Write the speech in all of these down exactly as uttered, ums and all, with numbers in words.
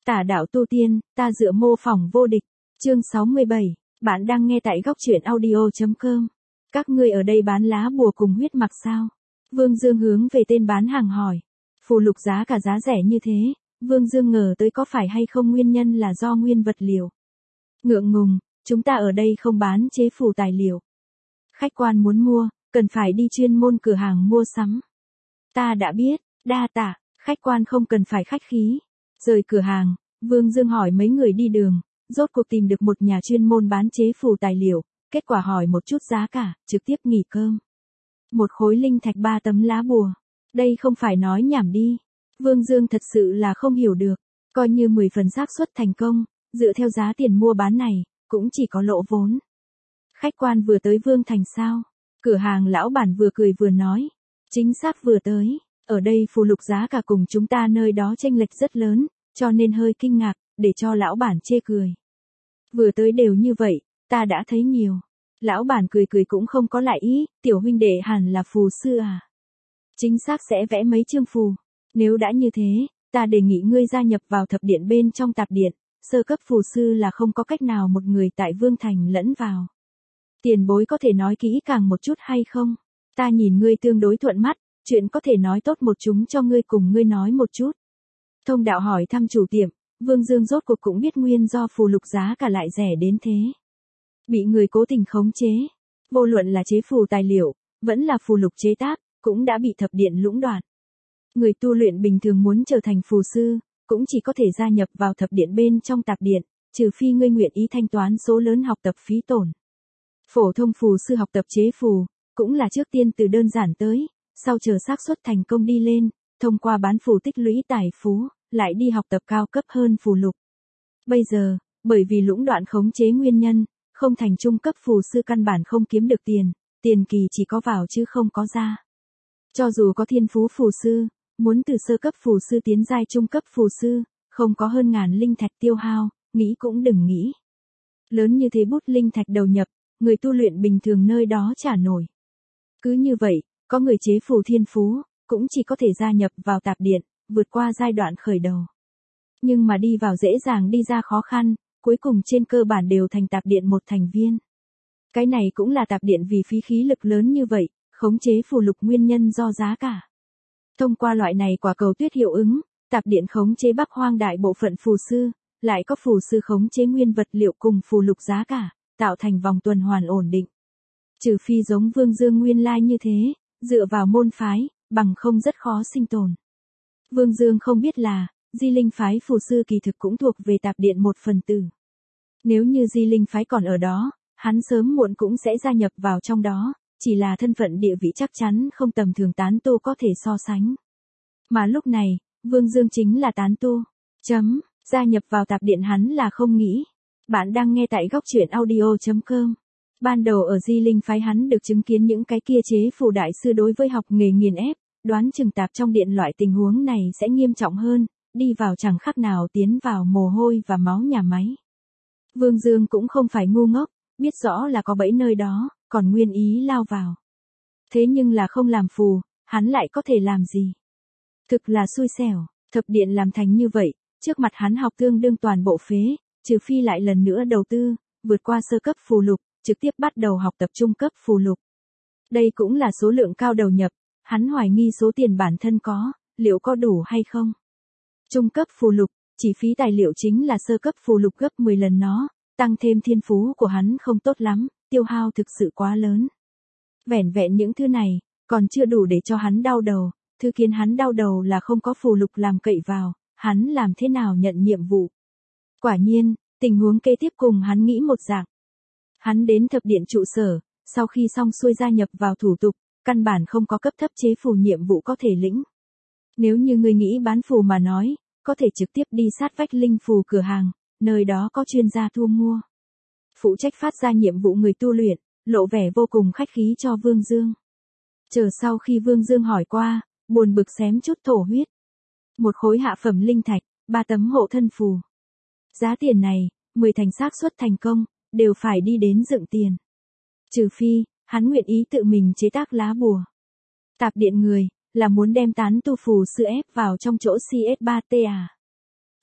Tả đạo tu tiên, ta dựa mô phỏng vô địch. Chương sáu mươi bảy, bạn đang nghe tại góc truyện audio chấm com. Các ngươi ở đây bán lá bùa cùng huyết mặc sao? Vương Dương hướng về tên bán hàng hỏi. Phù lục giá cả giá rẻ như thế, Vương Dương ngờ tới có phải hay không nguyên nhân là do nguyên vật liệu. Ngượng ngùng, chúng ta ở đây không bán chế phù tài liệu. Khách quan muốn mua, cần phải đi chuyên môn cửa hàng mua sắm. Ta đã biết, đa tạ, khách quan không cần phải khách khí. Rời cửa hàng, Vương Dương hỏi mấy người đi đường, rốt cuộc tìm được một nhà chuyên môn bán chế phù tài liệu, kết quả hỏi một chút giá cả, trực tiếp nghỉ cơm. Một khối linh thạch ba tấm lá bùa. Đây không phải nói nhảm đi. Vương Dương thật sự là không hiểu được, coi như mười phần xác suất thành công, dựa theo giá tiền mua bán này, cũng chỉ có lỗ vốn. Khách quan vừa tới Vương Thành sao? Cửa hàng lão bản vừa cười vừa nói. Chính xác vừa tới, ở đây phù lục giá cả cùng chúng ta nơi đó chênh lệch rất lớn, cho nên hơi kinh ngạc, để cho lão bản chê cười. Vừa tới đều như vậy, ta đã thấy nhiều. Lão bản cười cười cũng không có lại ý, tiểu huynh đệ hẳn là phù sư à? Chính xác sẽ vẽ mấy chương phù. Nếu đã như thế, ta đề nghị ngươi gia nhập vào thập điện bên trong tạp điện, sơ cấp phù sư là không có cách nào một người tại Vương Thành lẫn vào. Tiền bối có thể nói kỹ càng một chút hay không? Ta nhìn ngươi tương đối thuận mắt, chuyện có thể nói tốt một chúng cho ngươi cùng ngươi nói một chút. Thông đạo hỏi thăm chủ tiệm, Vương Dương rốt cuộc cũng biết nguyên do phù lục giá cả lại rẻ đến thế. Bị người cố tình khống chế, vô luận là chế phù tài liệu, vẫn là phù lục chế tác, cũng đã bị thập điện lũng đoạn. Người tu luyện bình thường muốn trở thành phù sư, cũng chỉ có thể gia nhập vào thập điện bên trong tạp điện, trừ phi ngươi nguyện ý thanh toán số lớn học tập phí tổn. Phổ thông phù sư học tập chế phù, cũng là trước tiên từ đơn giản tới, sau chờ xác suất thành công đi lên, thông qua bán phù tích lũy tài phú, lại đi học tập cao cấp hơn phù lục. Bây giờ, bởi vì lũng đoạn khống chế nguyên nhân, không thành trung cấp phù sư căn bản không kiếm được tiền, tiền kỳ chỉ có vào chứ không có ra. Cho dù có thiên phú phù sư, muốn từ sơ cấp phù sư tiến giai trung cấp phù sư, không có hơn ngàn linh thạch tiêu hao, nghĩ cũng đừng nghĩ. Lớn như thế bút linh thạch đầu nhập, người tu luyện bình thường nơi đó trả nổi. Cứ như vậy, có người chế phù thiên phú, cũng chỉ có thể gia nhập vào tạp điện, vượt qua giai đoạn khởi đầu. Nhưng mà đi vào dễ dàng đi ra khó khăn, cuối cùng trên cơ bản đều thành tạp điện một thành viên. Cái này cũng là tạp điện vì phí khí lực lớn như vậy, khống chế phù lục nguyên nhân do giá cả. Thông qua loại này quả cầu tuyết hiệu ứng, tạp điện khống chế Bắc Hoang đại bộ phận phù sư, lại có phù sư khống chế nguyên vật liệu cùng phù lục giá cả, tạo thành vòng tuần hoàn ổn định. Trừ phi giống Vương Dương nguyên lai như thế, dựa vào môn phái, bằng không rất khó sinh tồn. Vương Dương không biết là, Di Linh phái phù sư kỳ thực cũng thuộc về tạp điện một phần tử. Nếu như Di Linh phái còn ở đó, hắn sớm muộn cũng sẽ gia nhập vào trong đó, chỉ là thân phận địa vị chắc chắn không tầm thường tán tu có thể so sánh. Mà lúc này, Vương Dương chính là tán tu. Chấm, gia nhập vào tạp điện hắn là không nghĩ. Bạn đang nghe tại góc truyện audio chấm com. Ban đầu ở Di Linh phái hắn được chứng kiến những cái kia chế phù đại sư đối với học nghề nghiền ép, đoán chừng tạp trong điện loại tình huống này sẽ nghiêm trọng hơn, đi vào chẳng khác nào tiến vào mồ hôi và máu nhà máy. Vương Dương cũng không phải ngu ngốc, biết rõ là có bẫy nơi đó, còn nguyên ý lao vào. Thế nhưng là không làm phù, hắn lại có thể làm gì? Thực là xui xẻo, thập điện làm thành như vậy, trước mặt hắn học tương đương toàn bộ phế, trừ phi lại lần nữa đầu tư, vượt qua sơ cấp phù lục, trực tiếp bắt đầu học tập trung cấp phù lục. Đây cũng là số lượng cao đầu nhập, hắn hoài nghi số tiền bản thân có, liệu có đủ hay không? Trung cấp phù lục, chỉ phí tài liệu chính là sơ cấp phù lục gấp mười lần nó, tăng thêm thiên phú của hắn không tốt lắm, tiêu hao thực sự quá lớn. Vẻn vẹn những thứ này, còn chưa đủ để cho hắn đau đầu, thứ khiến hắn đau đầu là không có phù lục làm cậy vào, hắn làm thế nào nhận nhiệm vụ. Quả nhiên, tình huống kế tiếp cùng hắn nghĩ một dạng. Hắn đến thập điện trụ sở, sau khi xong xuôi gia nhập vào thủ tục, căn bản không có cấp thấp chế phù nhiệm vụ có thể lĩnh. Nếu như người nghĩ bán phù mà nói, có thể trực tiếp đi sát vách linh phù cửa hàng, nơi đó có chuyên gia thu mua. Phụ trách phát ra nhiệm vụ người tu luyện, lộ vẻ vô cùng khách khí cho Vương Dương. Chờ sau khi Vương Dương hỏi qua, buồn bực xém chút thổ huyết. Một khối hạ phẩm linh thạch, ba tấm hộ thân phù. Giá tiền này, mười thành xác suất thành công, đều phải đi đến dựng tiền. Trừ phi, hắn nguyện ý tự mình chế tác lá bùa. Tạp điện người, là muốn đem tán tu phù sư ép vào trong chỗ xê ét ba tê à.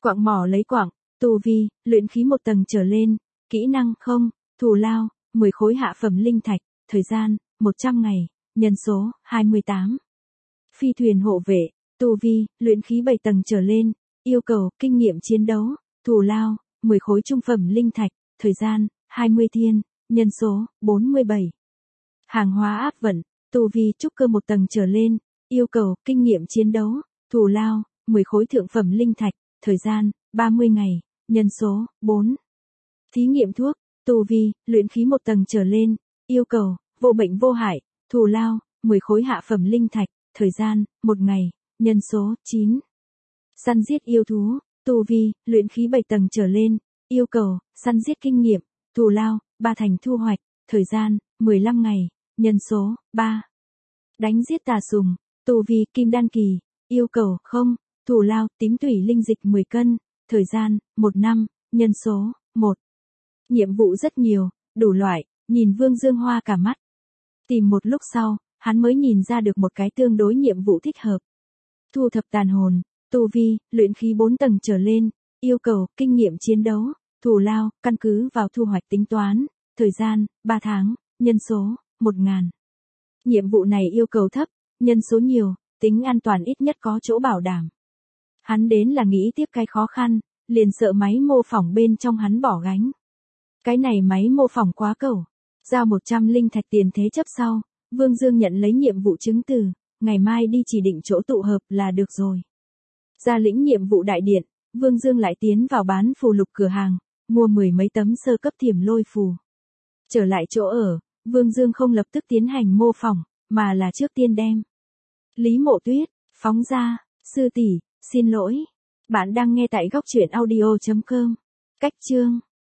Quặng mỏ lấy quặng, tu vi, luyện khí một tầng trở lên, kỹ năng không, thù lao, mười khối hạ phẩm linh thạch, thời gian, một trăm ngày, nhân số, hai mươi tám. Phi thuyền hộ vệ, tu vi, luyện khí bảy tầng trở lên, yêu cầu, kinh nghiệm chiến đấu, thù lao, mười khối trung phẩm linh thạch, thời gian, hai mươi thiên, nhân số, bốn mươi bảy. Hàng hóa áp vận, tu vi trúc cơ một tầng trở lên, yêu cầu, kinh nghiệm chiến đấu, thù lao, mười khối thượng phẩm linh thạch, thời gian, ba mươi ngày, nhân số, bốn. Thí nghiệm thuốc, tu vi, luyện khí một tầng trở lên, yêu cầu, vô bệnh vô hại, thù lao, mười khối hạ phẩm linh thạch, thời gian, một ngày, nhân số, chín. Săn giết yêu thú, tu vi, luyện khí bảy tầng trở lên, yêu cầu, săn giết kinh nghiệm, thù lao, ba thành thu hoạch, thời gian, mười lăm ngày, nhân số, ba. Đánh giết tà sùng, tu vi, kim đan kỳ, yêu cầu, không, thù lao, tím thủy linh dịch mười cân, thời gian, một năm, nhân số, một. Nhiệm vụ rất nhiều, đủ loại, nhìn Vương Dương hoa cả mắt. Tìm một lúc sau, hắn mới nhìn ra được một cái tương đối nhiệm vụ thích hợp. Thu thập tàn hồn, tu vi, luyện khí bốn tầng trở lên, yêu cầu, kinh nghiệm chiến đấu, thù lao, căn cứ vào thu hoạch tính toán, thời gian, ba tháng, nhân số, một ngàn. Nhiệm vụ này yêu cầu thấp, nhân số nhiều, tính an toàn ít nhất có chỗ bảo đảm. Hắn đến là nghĩ tiếp cái khó khăn, liền sợ máy mô phỏng bên trong hắn bỏ gánh. Cái này máy mô phỏng quá cẩu. Giao một trăm linh thạch tiền thế chấp sau, Vương Dương nhận lấy nhiệm vụ chứng từ, ngày mai đi chỉ định chỗ tụ hợp là được rồi. Ra lĩnh nhiệm vụ đại điện, Vương Dương lại tiến vào bán phù lục cửa hàng, mua mười mấy tấm sơ cấp thiểm lôi phù. Trở lại chỗ ở, Vương Dương không lập tức tiến hành mô phỏng, mà là trước tiên đem Lý Mộ Tuyết phóng ra. Sư tỷ, xin lỗi. Bạn đang nghe tại góc truyện audio chấm com. Cách chương